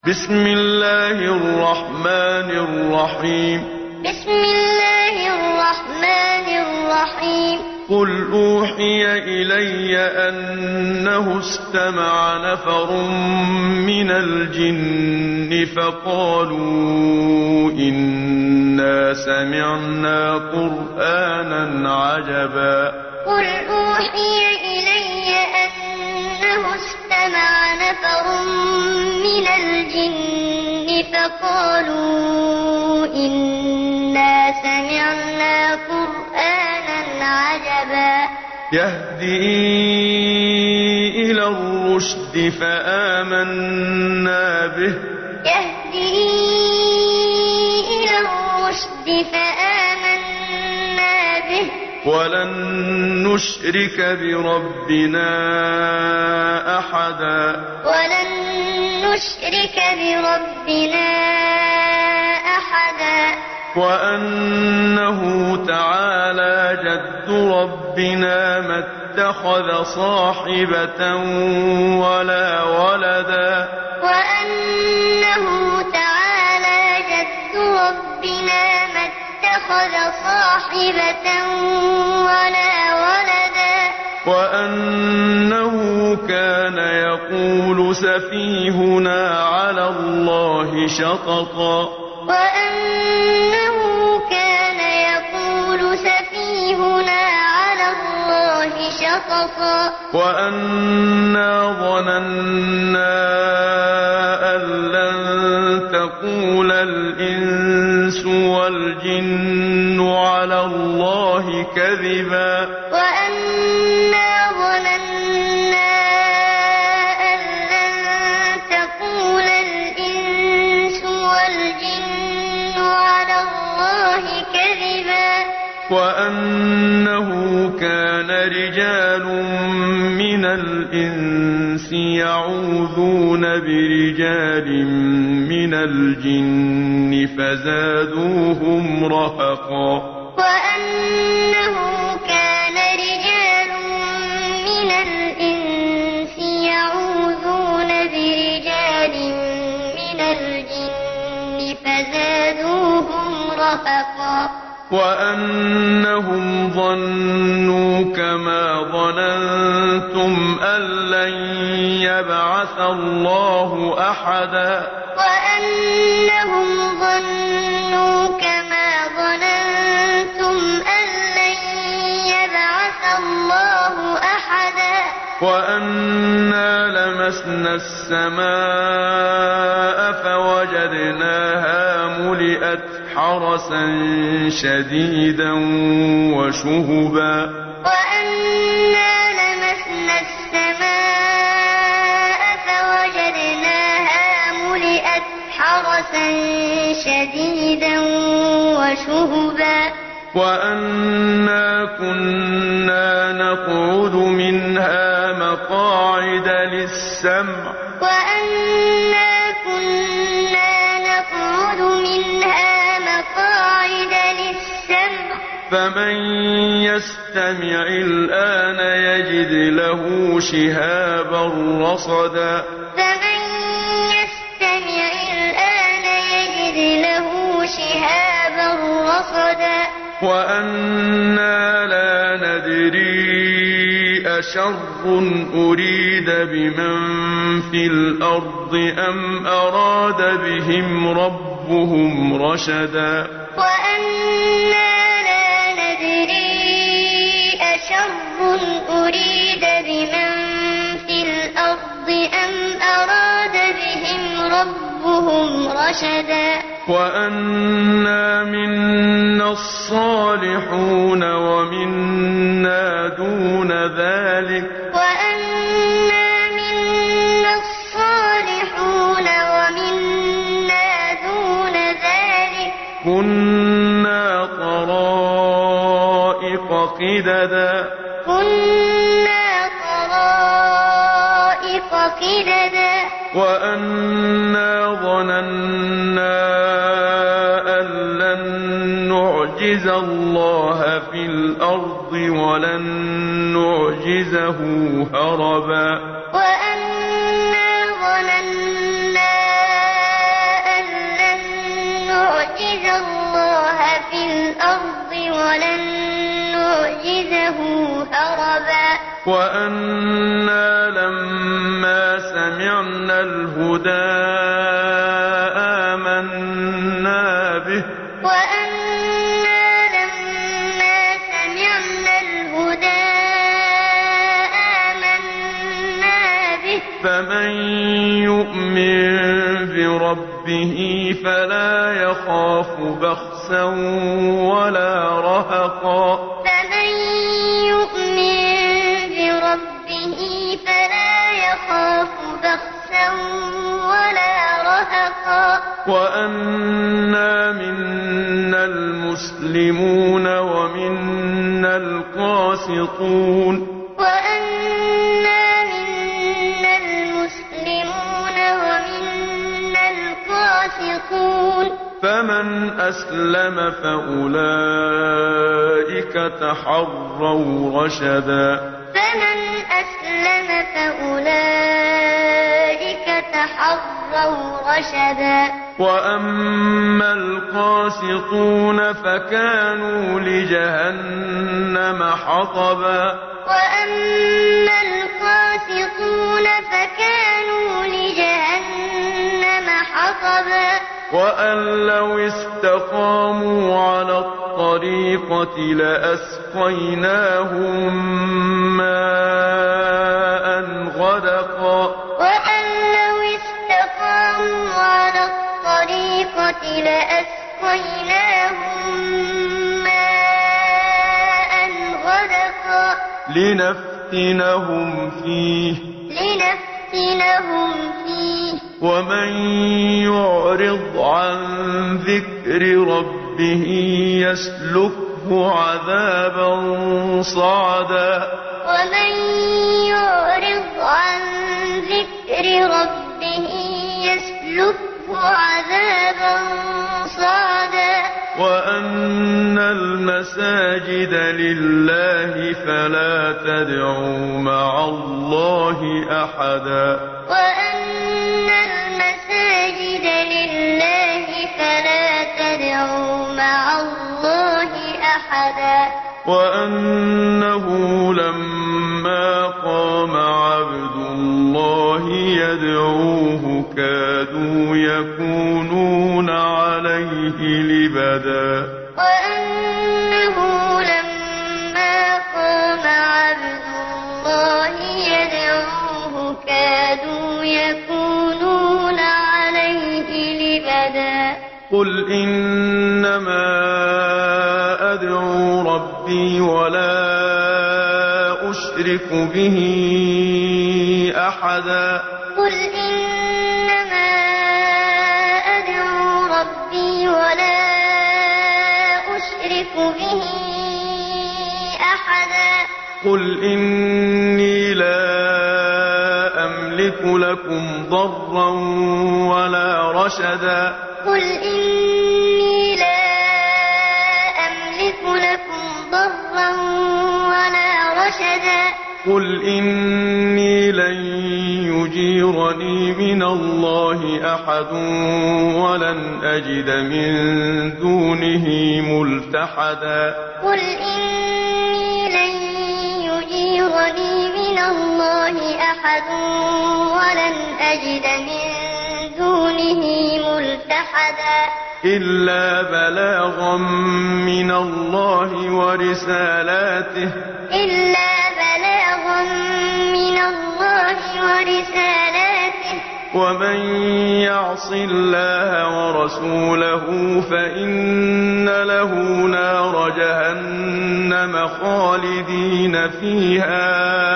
بسم الله الرحمن الرحيم بسم الله الرحمن الرحيم قل أوحي إلي أنه استمع نفر من الجن فقالوا إنا سمعنا قرآنا عجبا قل أوحي إلي أنه استمع نفر من الجن فقالوا إنا سمعنا قرآنا عجبا يهدي إلى الرشد فآمنا به يهدي إلى الرشد فآمنا به ولن نشرك بربنا أحدا ولن نشرك بربنا أحدا وأنه تعالى جد ربنا ما اتخذ صاحبة ولا ولدا وأنه تعالى جد ربنا ما اتخذ صاحبة ولا ولدا وأنه كان يقول سفيهنا على الله شططا وأنه كان يقول سفيهنا على الله شططا وأنا ظننا أن لن تقول الإنس والجن على الله كذبا وأنا ظننا أن لن تقول الإنس والجن على الله كذبا وأنه كان رجال من الإنس يعوذون برجال من الجن فزادوهم رهقا وأنه كان رجال من الإنس يعوذون برجال من الجن فزادوهم رهقا وأنهم ظنوا كما ظننتم أن لن يبعث الله أحدا وأنهم ظنوا كما ظننتم أن لن يبعث الله أحدا وأنا لمسنا السماء فوجدناها ملئت حرسا شديدا وشهبا وأنا لمسنا السماء فوجدناها ملئت حرسا شديدا وشهبا وأنا كنا نقعد منها مقاعد للسمع وأنا كنا نقعد منها مقاعد للسمع فمن يستمع الآن يجد له شهابا رصدا فمن يستمع الآن يجد له شهابا رصدا وأنا لا ندري أشر أريد بمن في الأرض أم أراد بهم ربهم رشدا وأنا لا ندري أشر أريد بمن في الأرض أم أراد بهم ربهم رشدا وأنا منا الصالحون ومنا دون ذلك وأنا منا الصالحون ومنا دون ذلك كنا طرائق قددا كنا طرائق قددا وأنا ظننا أن لن نعجز الله في الأرض ولن نعجزه هربا وأنا ظننا ولن نعجزه هربا وأنا لما سمعنا الهدى آمنا به وأنا لما سمعنا الهدى آمنا به فمن يؤمن بربه فلا يخاف بخسا ولا رهقا فمن يؤمن بربه فلا يخاف بخسا ولا رهقا وأنا منا المسلمون ومنا القاسطون وأنا منا المسلمون ومنا القاسطون فمن أسلم فأولئك تحروا رشدا فمن أسلم فأولئك تحروا رشدا وأما القاسطون فكانوا لجهنم حطبا وأما القاسطون فكانوا لجهنم حطبا وأن لو استقاموا على الطريقة لأسقيناهم ماء غدقا وأن لو استقاموا على الطريقة لأسقيناهم ماء غدقا لنفتنهم فيه ومن يعرض عن ذكر ربه يسلكه عذابا صعدا ومن يعرض عن ذكر ربه يسلكه عذابا صعدا وأن المساجد لله فلا تدعوا مع الله أحدا وأن المساجد لله فلا تدعوا مع الله أحدا وأنه لما قام عبد الله يدعوه كادوا يكونون عليه لبدا وأنه لما قام عبد الله يدعوه كادوا يكونون عليه لبدا قل إنما أدعو ربي ولا أشرك به أحدا قل إنما أدعو ربي ولا أشرك به أحدا قل إني لا أملك لكم ضرا ولا رشدا قل إني لا أملك لكم ضرا ولا رشدا قل إني لن يجيرني من الله أحد ولن أجد من دونه ملتحدا قل إني لن يجيرني من الله أحد ولن أجد من دونه ملتحدا إلا بلاغا من الله ورسالاته ومن يعص الله ورسوله فإن له نار جهنم خالدين فيها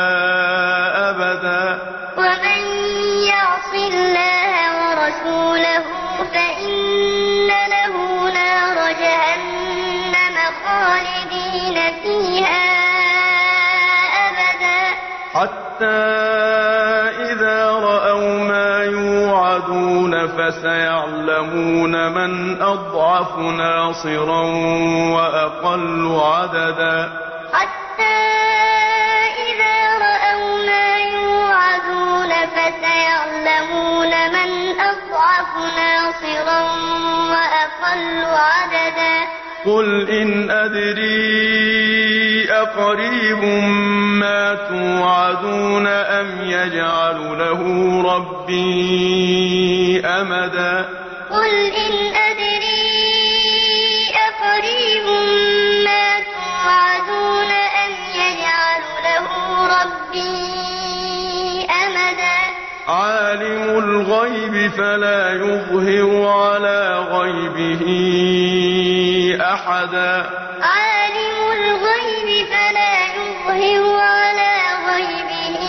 أبدا ومن يعص الله ورسوله فإن له نار جهنم خالدين فيها أبدا حتى إذا رأوا ما يوعدون فسيعلمون من أضعف ناصرا وأقل عددا حتى إذا رأوا ما يوعدون فسيعلمون من أضعف ناصرا وأقل عددا قل إن أدري أقريب ما توعدون أم يجعل له ربي أمدا قل إن أدري أقريب ما توعدون أم يجعل له ربي أمدا عالم الغيب فلا يظهر على غيبه أحدا عالم الغيب فلا يظهر على غيبه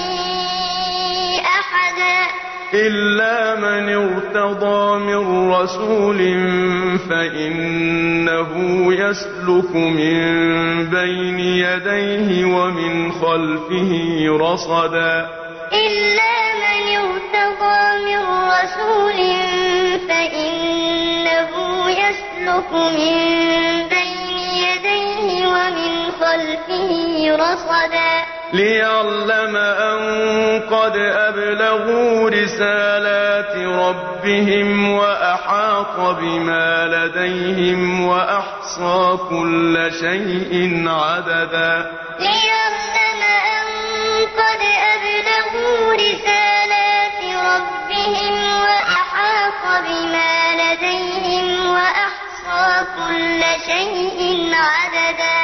أحدا إلا من ارتضى من رسول فإنه يسلك من بين يديه ومن خلفه رصدا إلا من ارتضى من رسول فإنه يسلك من بين يديه ومن خلفه رصدا ليعلم أن قد أبلغوا رسالات ربهم وأحاط بما لديهم وأحصى كل شيء عددا ليعلم أن قد أبلغوا رسالات ربهم وأحاط بما لديهم وأحصى كل شيء عددا